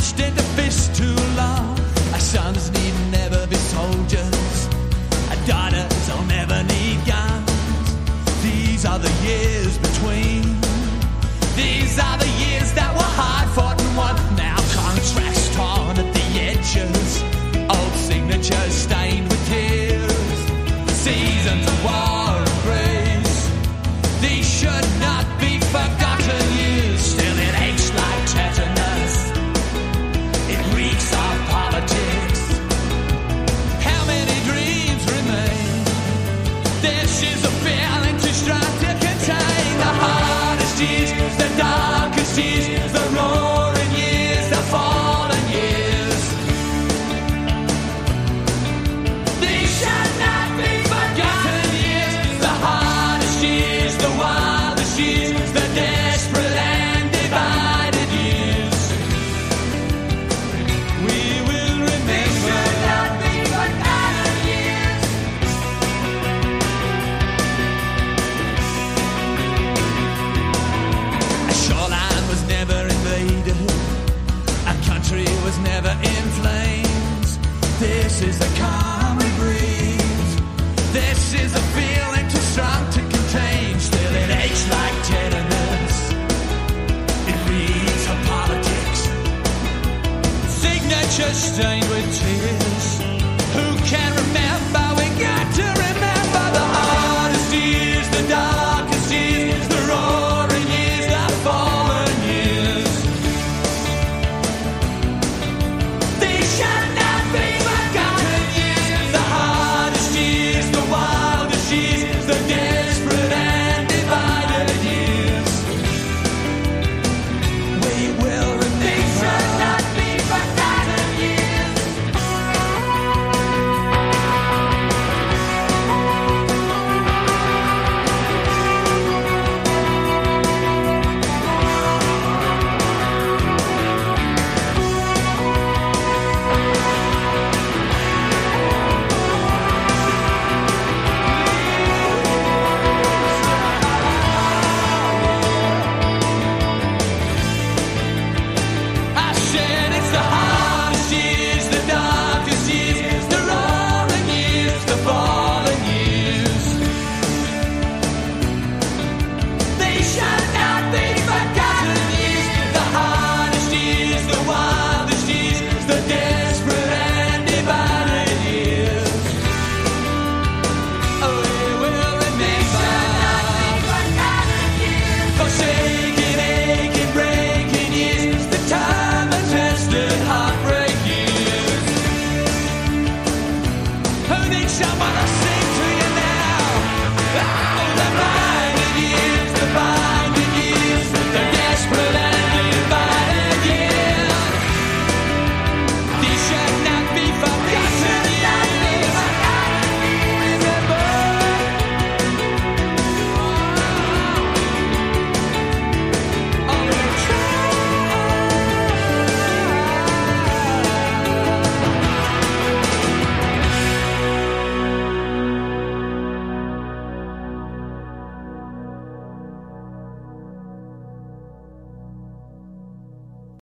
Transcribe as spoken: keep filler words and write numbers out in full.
clenched in the fist too long. Our sons need never be soldiers. Our daughters will never need guns. These are the years between. These are the years that were hard fought and won. Now contracts torn at the edges. Old signatures stained with tears. Seasons of war and grace. These should not be forgotten years. Still it aches like tetanus. It reeks of politics. How many dreams remain? This is a feeling too strong to contain. The hardest years, the darkest years, the roaring years, the fallen years. These should not be forgotten years. The hardest years, the wildest years, the desperate and divided years. We will remember. These should not be forgotten years. Our shoreline was never invaded. Our country was never in flames. This is the calm we breathe. This is a feeling too strong to contain. Still it aches like tetanus. It reads for politics. Signatures stained with tears. Who can remember when God